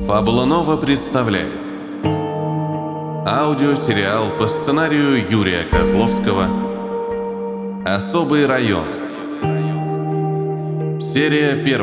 Фабула Нова представляет аудиосериал по сценарию Юрия Козловского «Особый район». Серия 1.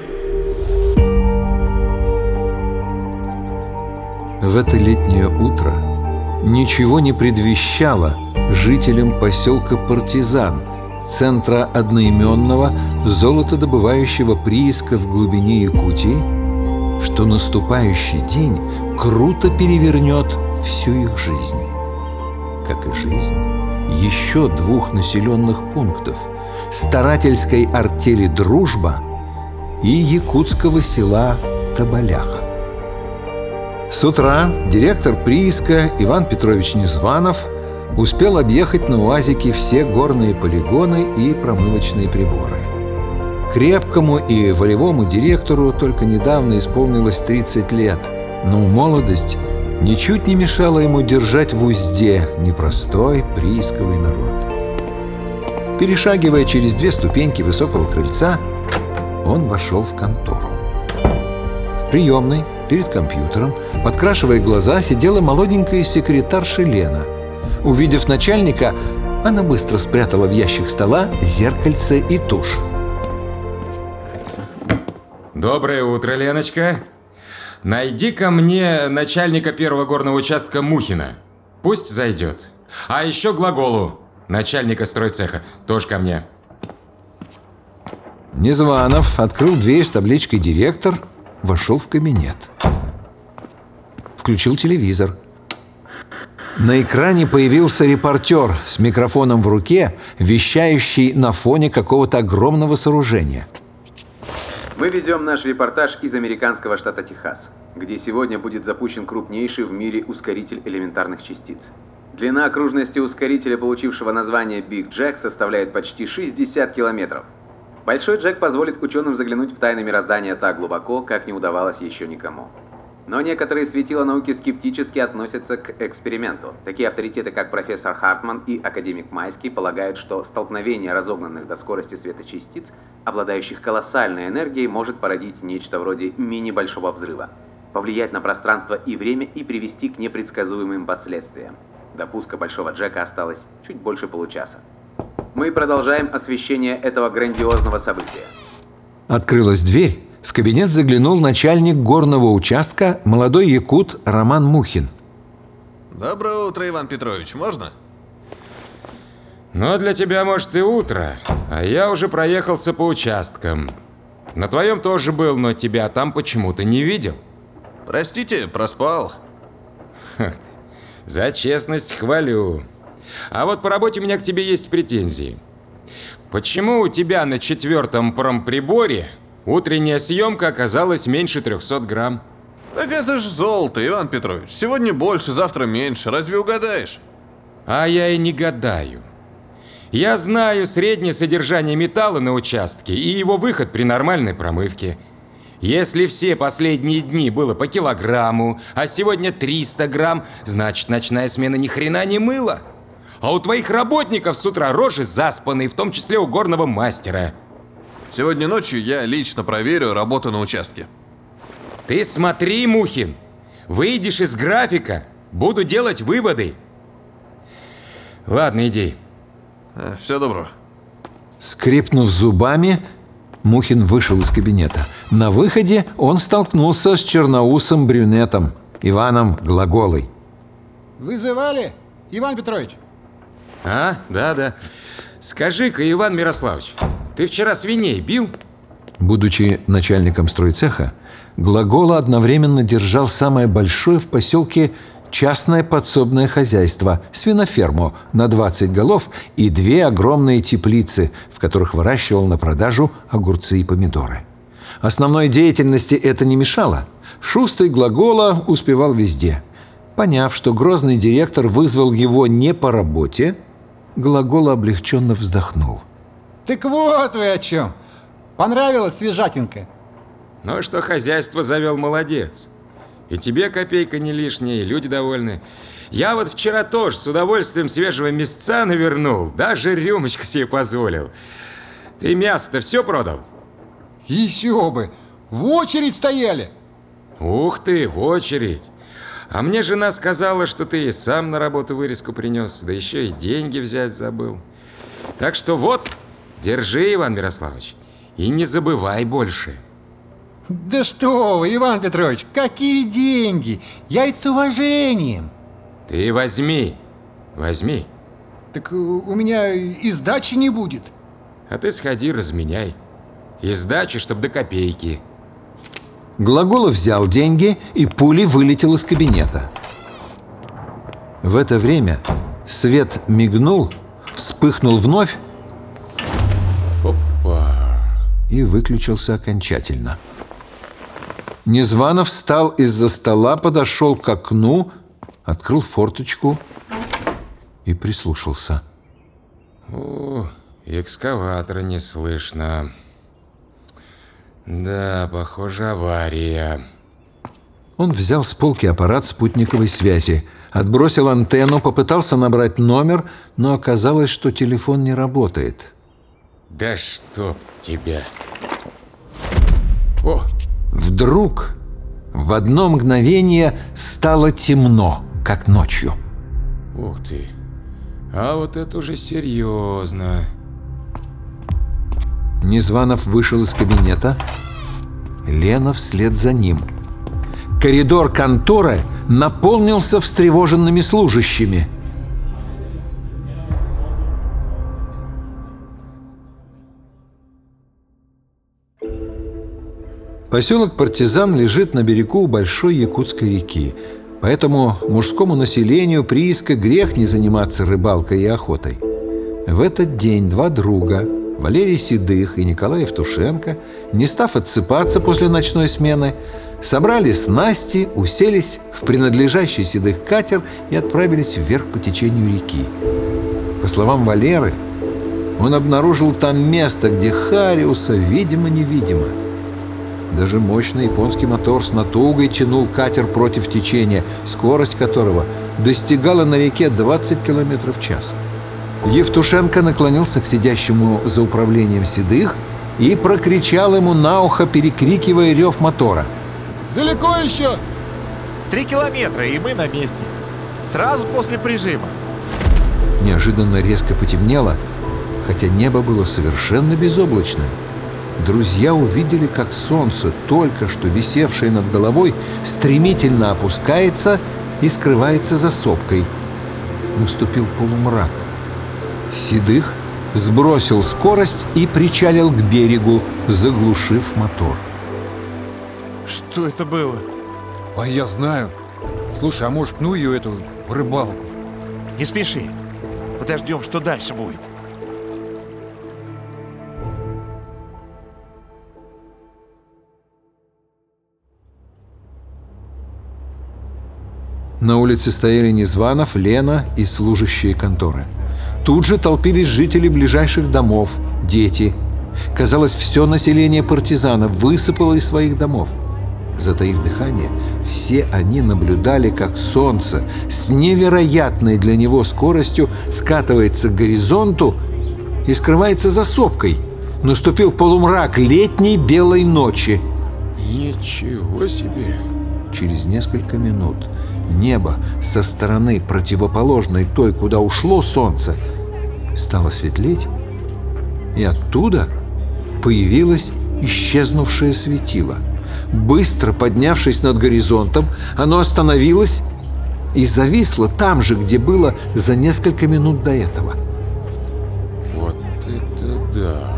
В это летнее утро ничего не предвещало жителям поселка Партизан, центра одноименного золотодобывающего прииска в глубине Якутии, что наступающий день круто перевернет всю их жизнь. Как и жизнь еще двух населенных пунктов – старательской артели «Дружба» и якутского села Тоболях. С утра директор прииска Иван Петрович Незванов успел объехать на УАЗике все горные полигоны и промывочные приборы. Крепкому и волевому директору только недавно исполнилось 30 лет, но молодость ничуть не мешала ему держать в узде непростой приисковый народ. Перешагивая через 2 ступеньки высокого крыльца, он вошел в контору. В приемной, перед компьютером, подкрашивая глаза, сидела молоденькая секретарша Лена. Увидев начальника, она быстро спрятала в ящик стола зеркальце и тушь. Доброе утро, Леночка. Найди-ка мне начальника первого горного участка Мухина. Пусть зайдет. А еще Глаголу, начальника стройцеха, тоже ко мне. Незванов открыл дверь с табличкой «Директор», вошел в кабинет. Включил телевизор. На экране появился репортер с микрофоном в руке, вещающий на фоне какого-то огромного сооружения. Мы ведем наш репортаж из американского штата Техас, где сегодня будет запущен крупнейший в мире ускоритель элементарных частиц. Длина окружности ускорителя, получившего название Big Jack, составляет почти 60 километров. Большой Джек позволит ученым заглянуть в тайны мироздания так глубоко, как не удавалось еще никому. Но некоторые светила науки скептически относятся к эксперименту. Такие авторитеты, как профессор Хартман и академик Майский, полагают, что столкновение разогнанных до скорости света частиц, обладающих колоссальной энергией, может породить нечто вроде мини-большого взрыва, повлиять на пространство и время и привести к непредсказуемым последствиям. До пуска Большого Джека осталось чуть больше получаса. Мы продолжаем освещение этого грандиозного события. Открылась дверь. В кабинет заглянул начальник горного участка, молодой якут Роман Мухин. Доброе утро, Иван Петрович, можно? Ну, для тебя, может, и утро, а я уже проехался по участкам. На твоем тоже был, но тебя там почему-то не видел. Простите, проспал. За честность хвалю. А вот по работе у меня к тебе есть претензии. Почему у тебя на 4-м промприборе утренняя съемка оказалась меньше 300 грамм? Так это ж золото, Иван Петрович. Сегодня больше, завтра меньше. Разве угадаешь? А я и не гадаю. Я знаю среднее содержание металла на участке и его выход при нормальной промывке. Если все последние дни было по килограмму, а сегодня 300 грамм, значит, ночная смена ни хрена не мыла. А у твоих работников с утра рожи заспанные, в том числе у горного мастера. Сегодня ночью я лично проверю работу на участке. Ты смотри, Мухин, выйдешь из графика, буду делать выводы. Ладно, иди. Всего доброго. Скрипнув зубами, Мухин вышел из кабинета. На выходе он столкнулся с черноусым брюнетом Иваном Глаголой. Вызывали, Иван Петрович? А, да. Скажи-ка, Иван Мирославович, ты вчера свиней бил? Будучи начальником стройцеха, Глагола одновременно держал самое большое в поселке частное подсобное хозяйство – свиноферму на 20 голов и 2 огромные теплицы, в которых выращивал на продажу огурцы и помидоры. Основной деятельности это не мешало. Шустрый Глагола успевал везде. Поняв, что грозный директор вызвал его не по работе, Глагола облегченно вздохнул. Так вот вы о чем. Понравилась свежатинка? Ну, что хозяйство завел, молодец. И тебе копейка не лишняя, и люди довольны. Я вот вчера тоже с удовольствием свежего мясца навернул, даже рюмочку себе позволил. Ты мясо-то все продал? Еще бы! В очередь стояли! Ух ты, в очередь. А мне жена сказала, что ты и сам на работу вырезку принес, да еще и деньги взять забыл. Так что вот, держи, Иван Мирославович, и не забывай больше. Да что вы, Иван Петрович, какие деньги? Я ведь с уважением. Ты возьми. Так у меня и сдачи не будет. А ты сходи, разменяй. И сдачи, чтоб до копейки. Глаголов взял деньги и пулей вылетел из кабинета. В это время свет мигнул, вспыхнул вновь Опа. и выключился окончательно. Незванов встал из-за стола, подошел к окну, открыл форточку и прислушался. О, экскаватора не слышно. Да, похоже, авария. Он взял с полки аппарат спутниковой связи, отбросил антенну, попытался набрать номер, но оказалось, что телефон не работает. Да чтоб тебя. О, Вдруг в одно мгновение стало темно, как ночью. ух ты. А вот это уже серьезно. Незванов вышел из кабинета, Лена вслед за ним. Коридор конторы наполнился встревоженными служащими. Поселок Партизан лежит на берегу большой Якутской реки, поэтому мужскому населению прииска грех не заниматься рыбалкой и охотой. В этот день два друга, Валерий Седых и Николай Евтушенко, не став отсыпаться после ночной смены, собрали снасти, уселись в принадлежащий Седых катер и отправились вверх по течению реки. По словам Валеры, он обнаружил там место, где Хариуса видимо-невидимо. Даже мощный японский мотор с натугой тянул катер против течения, скорость которого достигала на реке 20 км в час. Евтушенко наклонился к сидящему за управлением Седых и прокричал ему на ухо, перекрикивая рев мотора. Далеко еще? 3 километра, и мы на месте. Сразу после прижима. Неожиданно резко потемнело, хотя небо было совершенно безоблачным. Друзья увидели, как солнце, только что висевшее над головой, стремительно опускается и скрывается за сопкой. Наступил полумрак. Седых сбросил скорость и причалил к берегу, заглушив мотор. Что это было? А я знаю. Слушай, а может, ну ее эту рыбалку? Не спеши. Подождем, что дальше будет. На улице стояли Незванов, Лена и служащие конторы. Тут же толпились жители ближайших домов, дети. Казалось, все население Партизана высыпало из своих домов. Затаив дыхание, все они наблюдали, как солнце с невероятной для него скоростью скатывается к горизонту и скрывается за сопкой. Наступил полумрак летней белой ночи. Ничего себе. Через несколько минут небо со стороны, противоположной той, куда ушло солнце, стало светлеть, и оттуда появилось исчезнувшее светило. Быстро поднявшись над горизонтом, оно остановилось и зависло там же, где было за несколько минут до этого. Вот это да.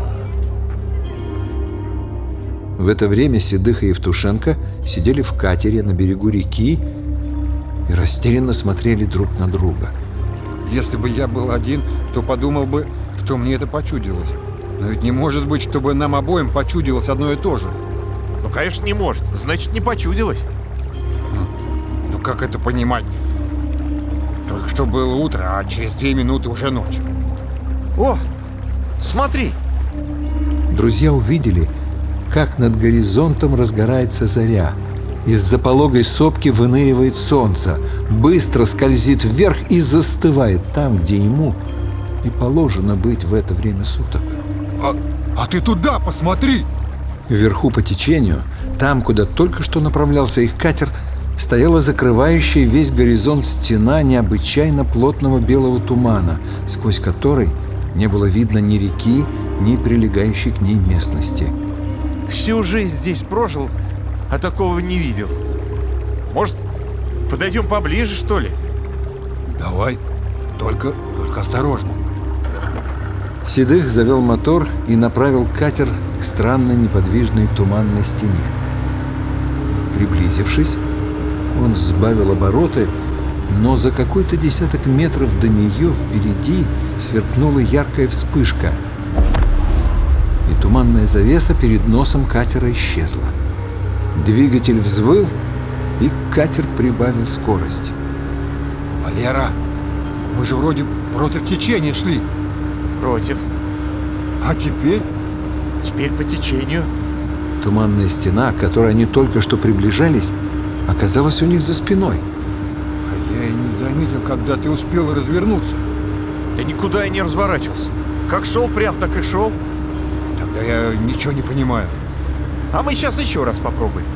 В это время Седых и Евтушенко сидели в катере на берегу реки и растерянно смотрели друг на друга. Если бы я был один, то подумал бы, что мне это почудилось. Но ведь не может быть, чтобы нам обоим почудилось одно и то же. Ну, конечно, не может. Значит, не почудилось. Ну, как это понимать? Только что было утро, а через 2 минуты уже ночь. О, смотри. Друзья увидели, как над горизонтом разгорается заря. Из-за пологой сопки выныривает солнце, быстро скользит вверх и застывает там, где ему и положено быть в это время суток. А ты туда посмотри! Вверху по течению Там, куда только что направлялся их катер, стояла закрывающая весь горизонт стена необычайно плотного белого тумана, сквозь который не было видно ни реки, ни прилегающей к ней местности. Всю жизнь здесь прожил, а такого не видел. Может, подойдем поближе, что ли? Давай, только осторожно. Седых завел мотор и направил катер к странной неподвижной туманной стене. Приблизившись, он сбавил обороты, но за какой-то десяток метров до нее впереди сверкнула яркая вспышка, и туманная завеса перед носом катера исчезла. Двигатель взвыл, и катер прибавил скорость. Валера, мы же вроде против течения шли. Против. А теперь? Теперь по течению. Туманная стена, к которой они только что приближались, оказалась у них за спиной. А я и не заметил, когда ты успел развернуться. Да никуда я не разворачивался. Как шел прям, так и шел. Тогда я ничего не понимаю. А мы сейчас еще раз попробуем.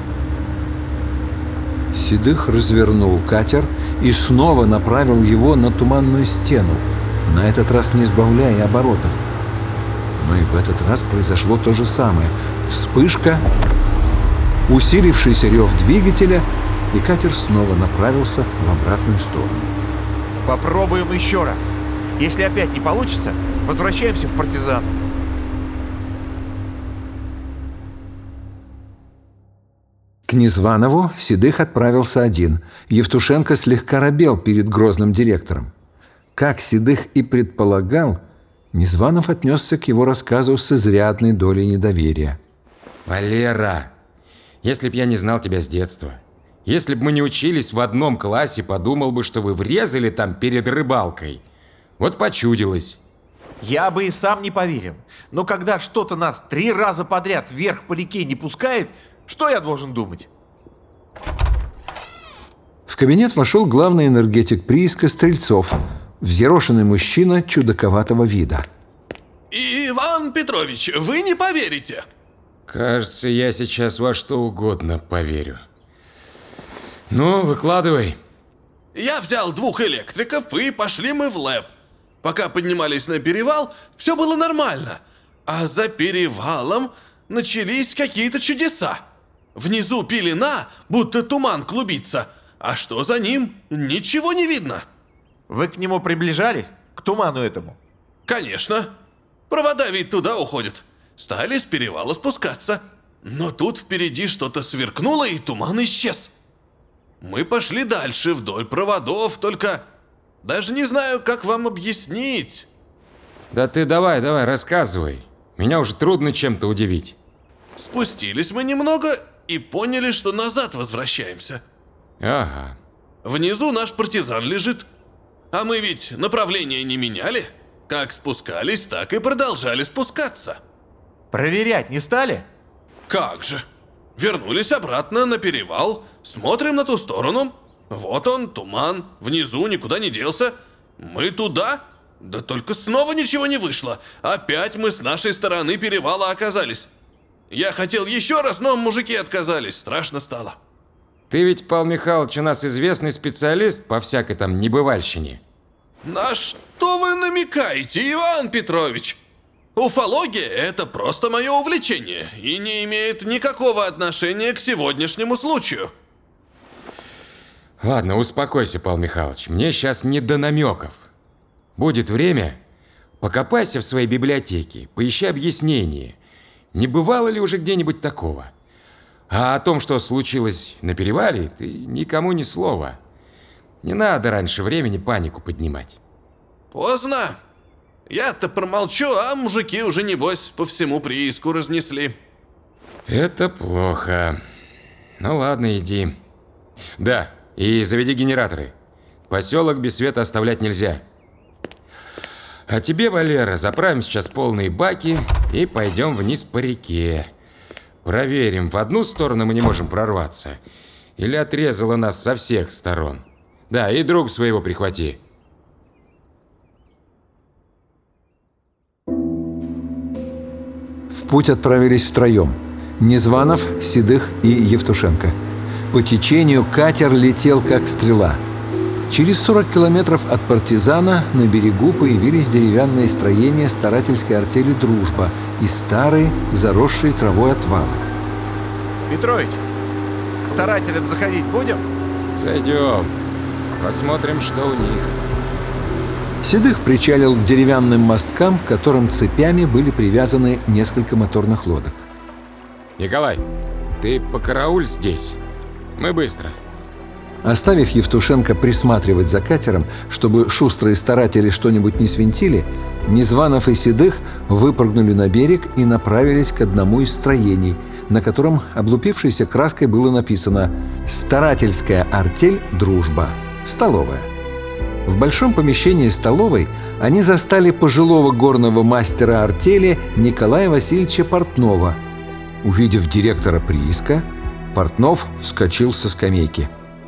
Седых развернул катер и снова направил его на туманную стену, на этот раз не сбавляя оборотов. Но и в этот раз произошло то же самое. Вспышка, усилившийся рев двигателя, и катер снова направился в обратную сторону. Попробуем еще раз. Если опять не получится, возвращаемся в партизан. К Незванову Седых отправился один. Евтушенко слегка робел перед грозным директором. Как Седых и предполагал, Незванов отнесся к его рассказу с изрядной долей недоверия. Валера, если б я не знал тебя с детства, если б мы не учились в одном классе, подумал бы, что вы врезали там перед рыбалкой. Вот почудилось. Я бы и сам не поверил. Но когда что-то нас 3 раза подряд вверх по реке не пускает, что я должен думать? В кабинет вошел главный энергетик прииска Стрельцов, взъерошенный мужчина чудаковатого вида. Иван Петрович, вы не поверите. Кажется, я сейчас во что угодно поверю. Ну, выкладывай. Я взял 2 электриков и пошли мы в лэб. Пока поднимались на перевал, все было нормально. А за перевалом начались какие-то чудеса. Внизу пелена, будто туман клубится. А что за ним? Ничего не видно. Вы к нему приближались? К туману этому? Конечно. Провода ведь туда уходят. Стали с перевала спускаться. Но тут впереди что-то сверкнуло, и туман исчез. Мы пошли дальше вдоль проводов, только даже не знаю, как вам объяснить. Да ты давай, рассказывай. Меня уже трудно чем-то удивить. Спустились мы немного и поняли, что назад возвращаемся. Ага. Внизу наш партизан лежит. А мы ведь направление не меняли. Как спускались, так и продолжали спускаться. Проверять не стали? Как же. Вернулись обратно на перевал, смотрим на ту сторону. Вот он, туман, внизу никуда не делся. Мы туда, да только снова ничего не вышло. Опять мы с нашей стороны перевала оказались. Я хотел еще раз, но мужики отказались, страшно стало. Ты ведь, Павел Михайлович, у нас известный специалист по всякой там небывальщине. На что вы намекаете, Иван Петрович? Уфология – это просто мое увлечение и не имеет никакого отношения к сегодняшнему случаю. Ладно, успокойся, Павел Михайлович, мне сейчас не до намеков. Будет время, покопайся в своей библиотеке, поищи объяснение. Не бывало ли уже где-нибудь такого? А о том, что случилось на перевале, ты никому ни слова. Не надо раньше времени панику поднимать. Поздно. Я-то промолчу, а мужики уже, небось, по всему прииску разнесли. Это плохо. Ну ладно, иди. Да, и заведи генераторы. Поселок без света оставлять нельзя. А тебе, Валера, заправим сейчас полные баки и пойдем вниз по реке. Проверим, в одну сторону мы не можем прорваться, или отрезало нас со всех сторон. Да, и друг своего прихвати. В путь отправились втроем. Незванов, Седых и Евтушенко. По течению катер летел как стрела. Через 40 километров от партизана на берегу появились деревянные строения старательской артели «Дружба» и старые, заросшие травой отвалы. Петрович, к старателям заходить будем? Зайдем. Посмотрим, что у них. Седых причалил к деревянным мосткам, к которым цепями были привязаны несколько моторных лодок. Николай, ты покарауль здесь. Мы быстро. Оставив Евтушенко присматривать за катером, чтобы шустрые старатели что-нибудь не свинтили, Незванов и Седых выпрыгнули на берег и направились к одному из строений, на котором облупившейся краской было написано «Старательская артель «Дружба». Столовая». В большом помещении столовой они застали пожилого горного мастера артели Николая Васильевича Портнова. Увидев директора прииска, Портнов вскочил со скамейки.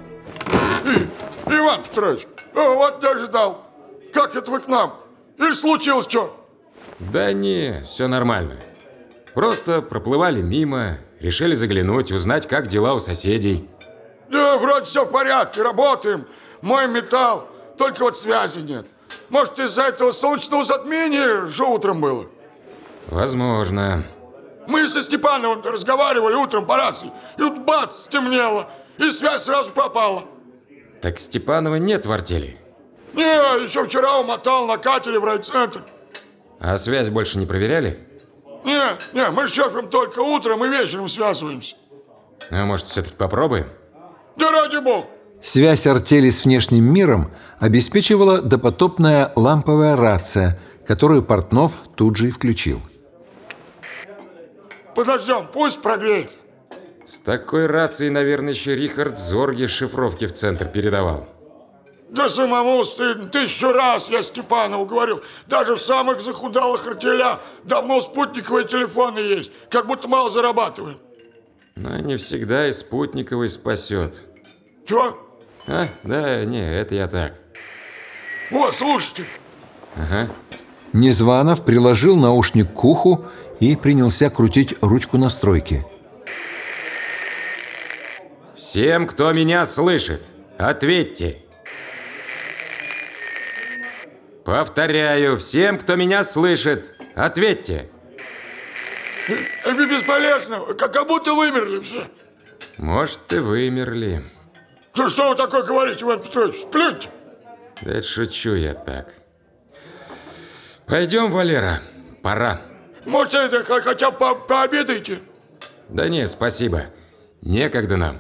Иван Петрович, вот я ждал. Как это вы к нам? Или случилось что? Да не, все нормально. Просто проплывали мимо, решили заглянуть, узнать, как дела у соседей. Да, вроде все в порядке, работаем. Мой металл, только вот связи нет. Может, из-за этого солнечного затмения же утром было? Возможно. Мы со Степановым разговаривали утром по рации, и тут бац, стемнело, и связь сразу пропала. Так Степанова нет в артели? Не, еще вчера умотал на катере в райцентр. А связь больше не проверяли? Не, мы с шефом только утром и вечером связываемся. А может, все-таки попробуем? Да ради бога. Связь артели с внешним миром обеспечивала допотопная ламповая рация, которую Портнов тут же и включил. Подождем, пусть прогреется. С такой рацией, наверное, еще Рихард Зорге шифровки в центр передавал. Да самому стыдно. 1000 раз я Степанову говорил. Даже в самых захудалых артелях давно спутниковые телефоны есть. Как будто мало зарабатываем. Но не всегда и спутниковый спасет. Чё? А? Да, не, это я так. Вот, слушайте. Ага. Незванов приложил наушник к уху и принялся крутить ручку настройки. Всем, кто меня слышит, ответьте. Повторяю, всем, кто меня слышит, ответьте. Бесполезно, как будто вымерли все. Может, и вымерли. Что вы такое говорите, Иван Петрович? Сплюньте. Да это шучу я так. Пойдем, Валера, пора. Может, это хотя бы пообедаете? Да не, спасибо. Некогда нам.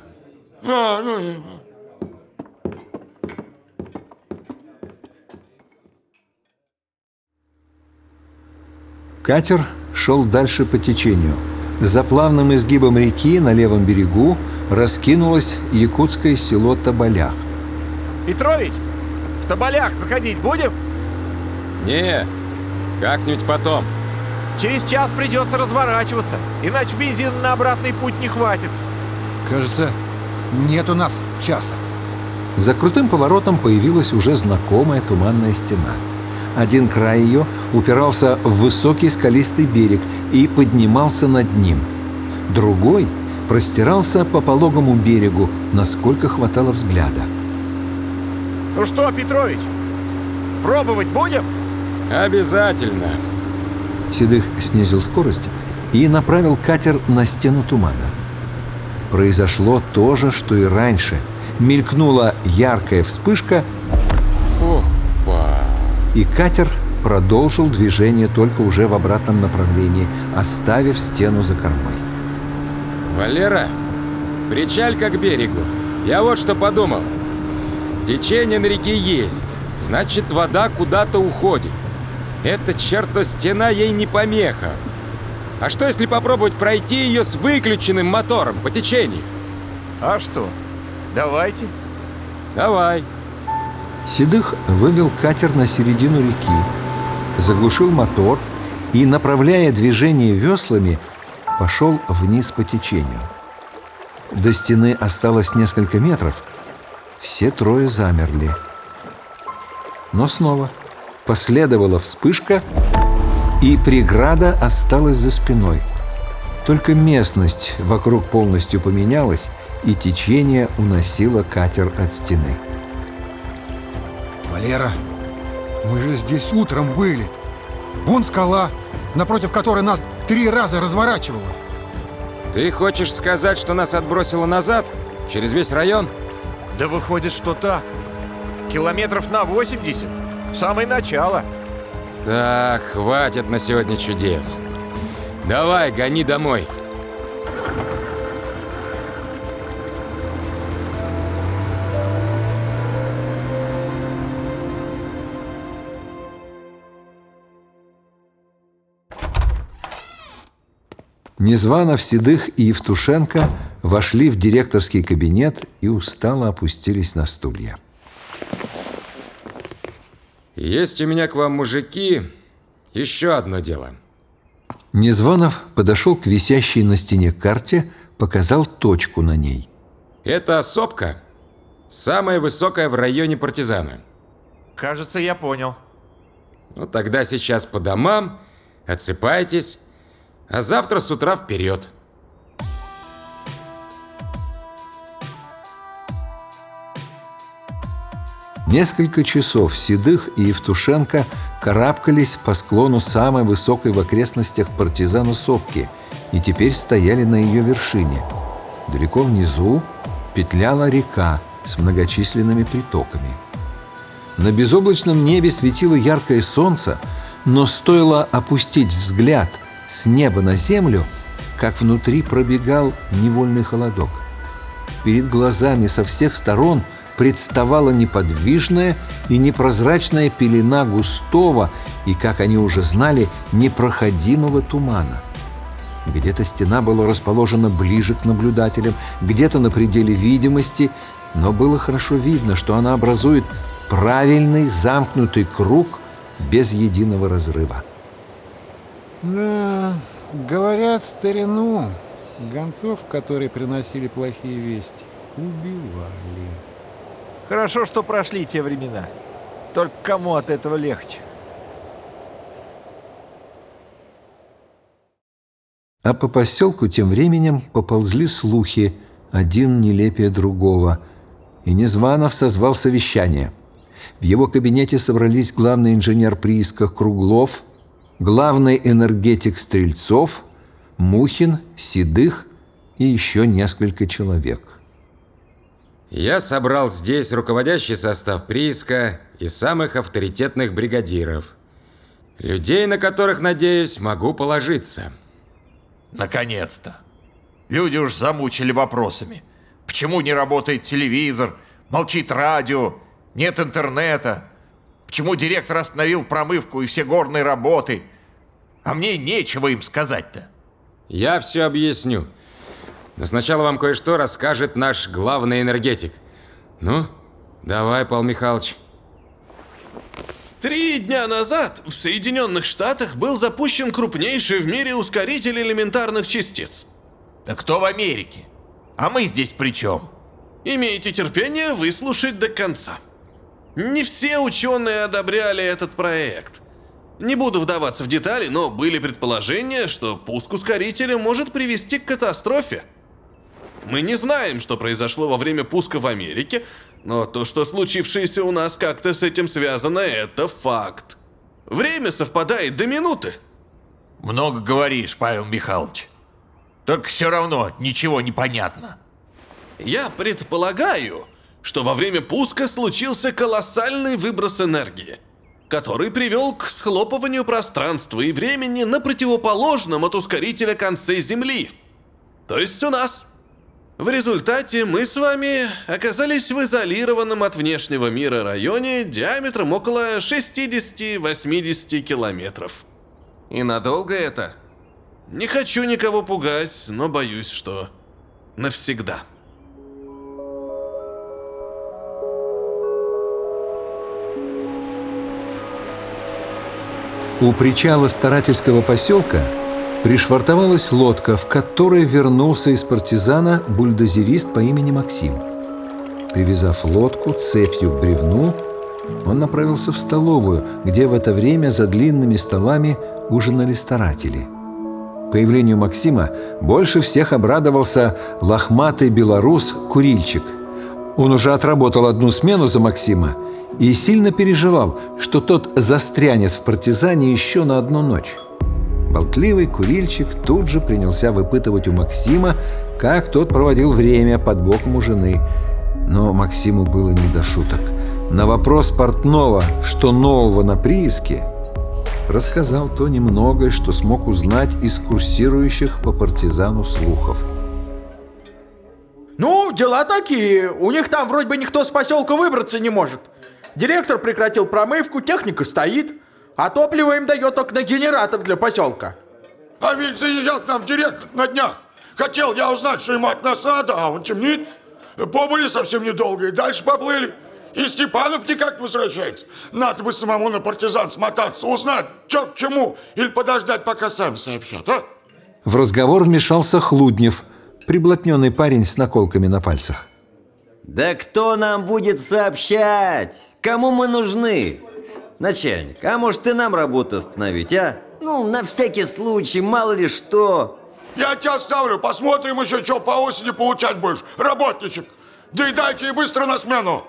Катер шел дальше по течению. За плавным изгибом реки на левом берегу раскинулось якутское село Тоболях. Петрович, в Тоболях заходить будем? Не, как-нибудь потом. Через час придется разворачиваться, иначе бензина на обратный путь не хватит. Кажется, нет у нас часа. За крутым поворотом появилась уже знакомая туманная стена. Один край ее упирался в высокий скалистый берег и поднимался над ним. Другой простирался по пологому берегу, насколько хватало взгляда. Ну что, Петрович, пробовать будем? Обязательно. Седых снизил скорость и направил катер на стену тумана. Произошло то же, что и раньше. Мелькнула яркая вспышка, Опа. и катер продолжил движение только уже в обратном направлении, оставив стену за кормой. Валера, причаль-ка к берегу. Я вот что подумал. Течение на реке есть, значит, вода куда-то уходит. Эта чертова стена ей не помеха. А что, если попробовать пройти ее с выключенным мотором по течению? А что? Давайте. Давай. Седых вывел катер на середину реки, заглушил мотор и, направляя движение веслами, пошел вниз по течению. До стены осталось несколько метров. Все трое замерли. Но снова последовала вспышка, и преграда осталась за спиной. Только местность вокруг полностью поменялась, и течение уносило катер от стены. Валера, мы же здесь утром были. Вон скала, напротив которой нас 3 раза разворачивало. Ты хочешь сказать, что нас отбросило назад? Через весь район? Да выходит, что так. Километров на 80. В самое начало. Так, хватит на сегодня чудес. Давай, гони домой. Незванов, Седых и Евтушенко вошли в директорский кабинет и устало опустились на стулья. Есть у меня к вам, мужики, еще одно дело. Незванов подошел к висящей на стене карте, показал точку на ней. Эта сопка самая высокая в районе Партизана. Кажется, я понял. Ну тогда сейчас по домам, отсыпайтесь, а завтра с утра вперед. Несколько часов Седых и Евтушенко карабкались по склону самой высокой в окрестностях Партизана сопки и теперь стояли на ее вершине. Далеко внизу петляла река с многочисленными притоками. На безоблачном небе светило яркое солнце, но стоило опустить взгляд с неба на землю, как внутри пробегал невольный холодок. Перед глазами со всех сторон представала неподвижная и непрозрачная пелена густого и, как они уже знали, непроходимого тумана. Где-то стена была расположена ближе к наблюдателям, где-то на пределе видимости, но было хорошо видно, что она образует правильный замкнутый круг без единого разрыва. Да, говорят, в старину гонцов, которые приносили плохие вести, убивали. Хорошо, что прошли те времена. Только кому от этого легче? А по поселку тем временем поползли слухи, один нелепее другого, и Незванов созвал совещание. В его кабинете собрались главный инженер приисков Круглов, главный энергетик Стрельцов, Мухин, Седых и еще несколько человек. Я собрал здесь руководящий состав прииска и самых авторитетных бригадиров. Людей, на которых, надеюсь, могу положиться. Наконец-то. Люди уж замучили вопросами. Почему не работает телевизор, молчит радио, нет интернета? Почему директор остановил промывку и все горные работы? А мне нечего им сказать-то. Я все объясню. Но сначала вам кое-что расскажет наш главный энергетик. Ну, давай, Павел Михайлович. 3 дня назад в Соединенных Штатах был запущен крупнейший в мире ускоритель элементарных частиц. Да кто в Америке? А мы здесь при чем? Имейте терпение выслушать до конца. Не все ученые одобряли этот проект. Не буду вдаваться в детали, но были предположения, что пуск ускорителя может привести к катастрофе. Мы не знаем, что произошло во время пуска в Америке, но то, что случившееся у нас как-то с этим связано, это факт. Время совпадает до минуты. Много говоришь, Павел Михайлович. Только все равно ничего не понятно. Я предполагаю, что во время пуска случился колоссальный выброс энергии, который привел к схлопыванию пространства и времени на противоположном от ускорителя конце Земли. То есть у нас. В результате мы с вами оказались в изолированном от внешнего мира районе диаметром около 60-80 километров. И надолго это? Не хочу никого пугать, но боюсь, что навсегда. У причала Старательского поселка пришвартовалась лодка, в которой вернулся из Партизана бульдозерист по имени Максим. Привязав лодку цепью к бревну, он направился в столовую, где в это время за длинными столами ужинали старатели. Появлению Максима больше всех обрадовался лохматый белорус-курильщик. Он уже отработал одну смену за Максима и сильно переживал, что тот застрянет в партизане еще на одну ночь. Болтливый курильщик тут же принялся выпытывать у Максима, как тот проводил время под боком у жены. Но Максиму было не до шуток. На вопрос портного, что нового на прииске, рассказал то немногое, что смог узнать из курсирующих по партизану слухов. Ну, дела такие. У них там вроде бы никто с поселка выбраться не может. Директор прекратил промывку, техника стоит, а топливо им дает только на генератор для поселка. А ведь заезжал к нам директор на днях. Хотел я узнать, что ему от нас надо, а он темнит. Побыли совсем недолго и дальше поплыли. И Степанов никак не возвращается. Надо бы самому на партизан смотаться, узнать, что к чему, или подождать, пока сами сообщат, а? В разговор вмешался Хлуднев, приблотненный парень с наколками на пальцах. Да кто нам будет сообщать? Кому мы нужны? Начальник, а может и нам работу остановить, а? Ну, на всякий случай, мало ли что. Я тебя оставлю, посмотрим еще, что по осени получать будешь, работничек. Да и дайте ей быстро на смену.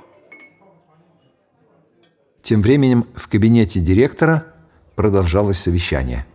Тем временем в кабинете директора продолжалось совещание.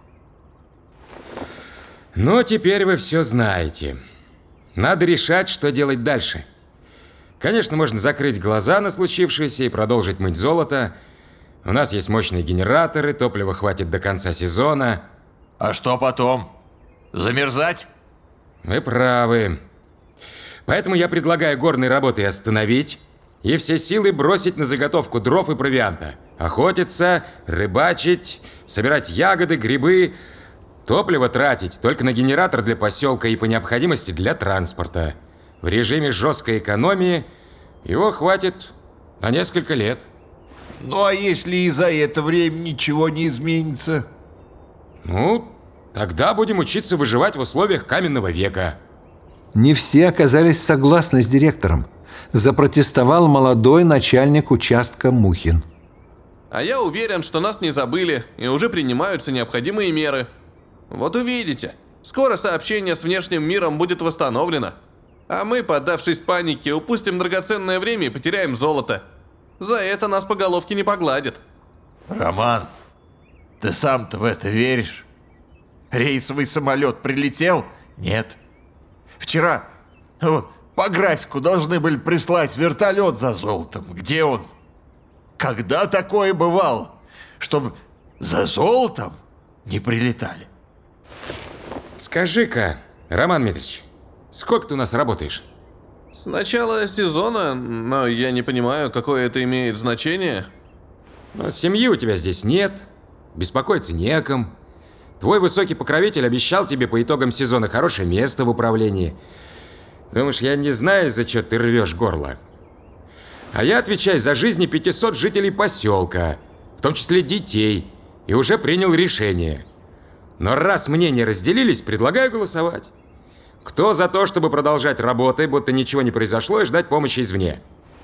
Ну, теперь вы все знаете. Надо решать, что делать дальше. Конечно, можно закрыть глаза на случившееся и продолжить мыть золото. У нас есть мощные генераторы, топлива хватит до конца сезона. А что потом? Замерзать? Вы правы. Поэтому я предлагаю горные работы остановить и все силы бросить на заготовку дров и провианта. Охотиться, рыбачить, собирать ягоды, грибы. Топливо тратить только на генератор для поселка и по необходимости для транспорта. В режиме жесткой экономии его хватит на несколько лет. Ну а если и за это время ничего не изменится? Ну, тогда будем учиться выживать в условиях каменного века. Не все оказались согласны с директором. Запротестовал молодой начальник участка Мухин. А я уверен, что нас не забыли и уже принимаются необходимые меры. Вот увидите, скоро сообщение с внешним миром будет восстановлено. А мы, поддавшись панике, упустим драгоценное время и потеряем золото. За это нас по головке не погладят. Роман, ты сам-то в это веришь? Рейсовый самолет прилетел? Нет. Вчера по графику должны были прислать вертолет за золотом. Где он? Когда такое бывало, чтобы за золотом не прилетали? Скажи-ка, Роман Дмитриевич, сколько ты у нас работаешь? С начала сезона, но я не понимаю, какое это имеет значение. Но семьи у тебя здесь нет, беспокоиться не о ком. Твой высокий покровитель обещал тебе по итогам сезона хорошее место в управлении. Думаешь, я не знаю, из-за чего ты рвешь горло? А я отвечаю за жизни 500 жителей поселка, в том числе детей, и уже принял решение. Но раз мнения разделились, предлагаю голосовать. Кто за то, чтобы продолжать работать, будто ничего не произошло, и ждать помощи извне?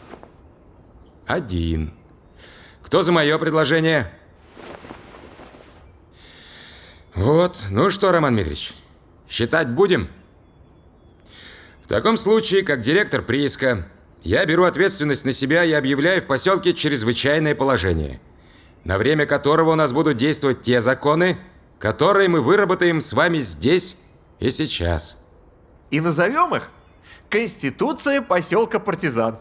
1. Кто за мое предложение? Вот, ну что, Роман Дмитриевич, считать будем? В таком случае, как директор прииска, я беру ответственность на себя и объявляю в поселке чрезвычайное положение, на время которого у нас будут действовать те законы, которые мы выработаем с вами здесь и сейчас. И назовем их Конституция поселка Партизан.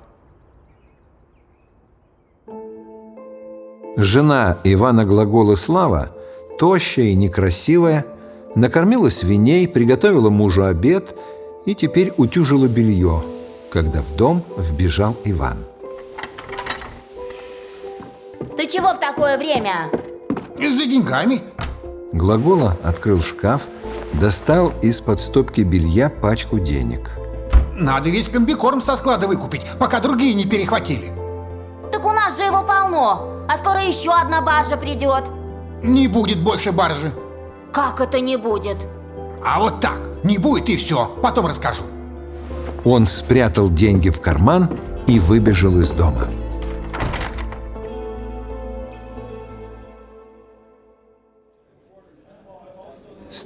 Жена Ивана Глагола Слава, тощая и некрасивая, накормила свиней, приготовила мужу обед и теперь утюжила белье, когда в дом вбежал Иван. Ты чего в такое время? За деньгами. Глагола открыл шкаф, достал из-под стопки белья пачку денег. Надо весь комбикорм со склада выкупить, пока другие не перехватили. Так у нас же его полно, а скоро еще одна баржа придет. Не будет больше баржи. Как это не будет? А вот так, не будет и все, потом расскажу. Он спрятал деньги в карман и выбежал из дома.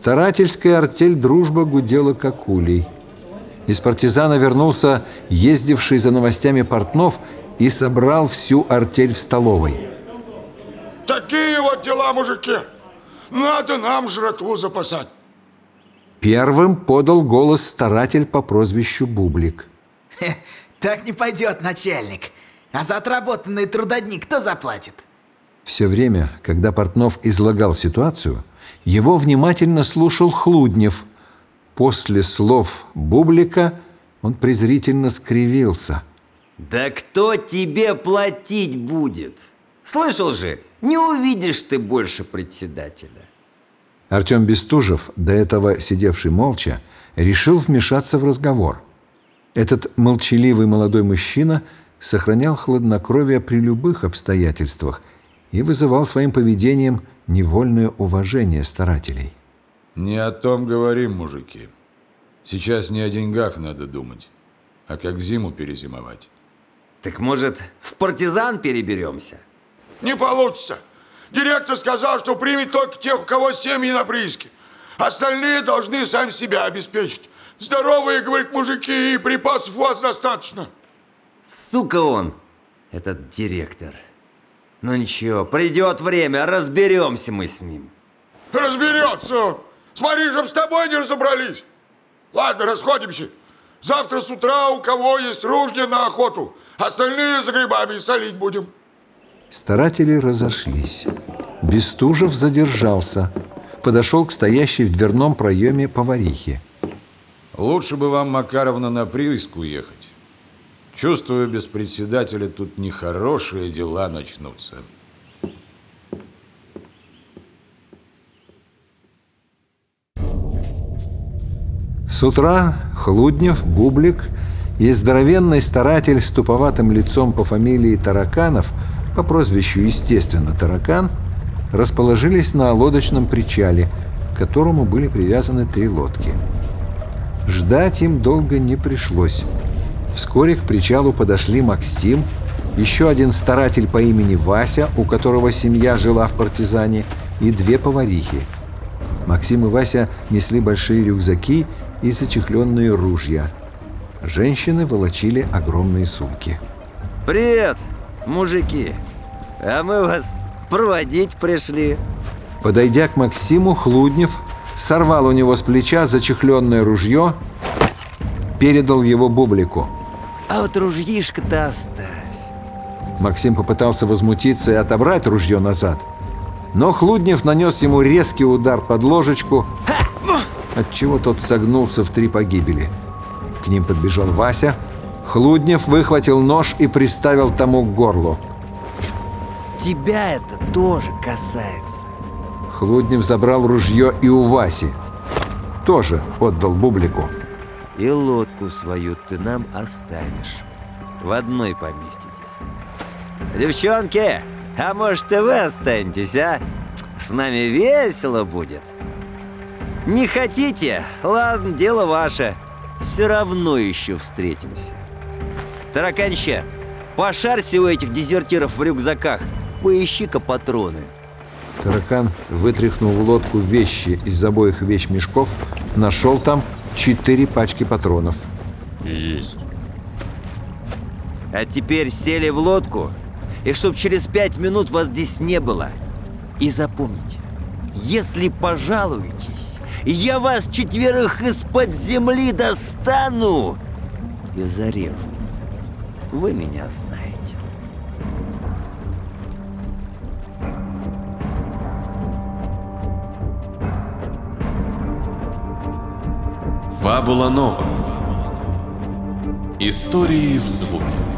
Старательская артель «Дружба» гудела как улей. Из партизана вернулся ездивший за новостями Портнов и собрал всю артель в столовой. Такие вот дела, мужики. Надо нам жратву запасать. Первым подал голос старатель по прозвищу Бублик. Так не пойдет, начальник. А за отработанный трудодни кто заплатит? Все время, когда Портнов излагал ситуацию, его внимательно слушал Хлуднев. После слов Бублика он презрительно скривился. Да кто тебе платить будет? Слышал же, не увидишь ты больше председателя. Артем Бестужев, до этого сидевший молча, решил вмешаться в разговор. Этот молчаливый молодой мужчина сохранял хладнокровие при любых обстоятельствах и вызывал своим поведением невольное уважение старателей. Не о том говорим, мужики. Сейчас не о деньгах надо думать, а как зиму перезимовать. Так может, в партизан переберемся? Не получится. Директор сказал, что примет только тех, у кого семьи на прииске. Остальные должны сами себя обеспечить. Здоровые, говорит, мужики, и припасов у вас достаточно. Сука он, этот директор. Ну ничего, придет время, разберемся мы с ним. Разберется он. Смотри, чтоб с тобой не разобрались. Ладно, расходимся. Завтра с утра у кого есть ружья на охоту. Остальные за грибами солить будем. Старатели разошлись. Бестужев задержался. Подошел к стоящей в дверном проеме поварихе. Лучше бы вам, Макаровна, на прииску ехать. Чувствую, без председателя тут нехорошие дела начнутся. С утра Хлуднев, Бублик и здоровенный старатель с туповатым лицом по фамилии Тараканов, по прозвищу, естественно, Таракан, расположились на лодочном причале, к которому были привязаны 3 лодки. Ждать им долго не пришлось. Вскоре к причалу подошли Максим, еще один старатель по имени Вася, у которого семья жила в партизане, и 2 поварихи. Максим и Вася несли большие рюкзаки и зачехленные ружья. Женщины волочили огромные сумки. Привет, мужики. А мы вас проводить пришли. Подойдя к Максиму, Хлуднев сорвал у него с плеча зачехленное ружье, передал его Бублику. А вот ружьишко-то оставь. Максим попытался возмутиться и отобрать ружье назад, но Хлуднев нанес ему резкий удар под ложечку, отчего тот согнулся в 3 погибели. К ним подбежал Вася. Хлуднев выхватил нож и приставил тому к горлу. Тебя это тоже касается. Хлуднев забрал ружье и у Васи. Тоже отдал Бублику. И лодку свою ты нам оставишь. В одной поместитесь. Девчонки, а может и вы останетесь, а? С нами весело будет. Не хотите? Ладно, дело ваше. Все равно еще встретимся. Тараканща, пошарься у этих дезертиров в рюкзаках. Поищи-ка патроны. Таракан вытряхнул в лодку вещи из обоих вещмешков, нашел там 4 пачки патронов. Есть. А теперь сели в лодку, и чтоб через 5 минут вас здесь не было. И запомните, если пожалуетесь, я вас 4 из-под земли достану и зарежу. Вы меня знаете. Фабула Нова. Истории в звуке.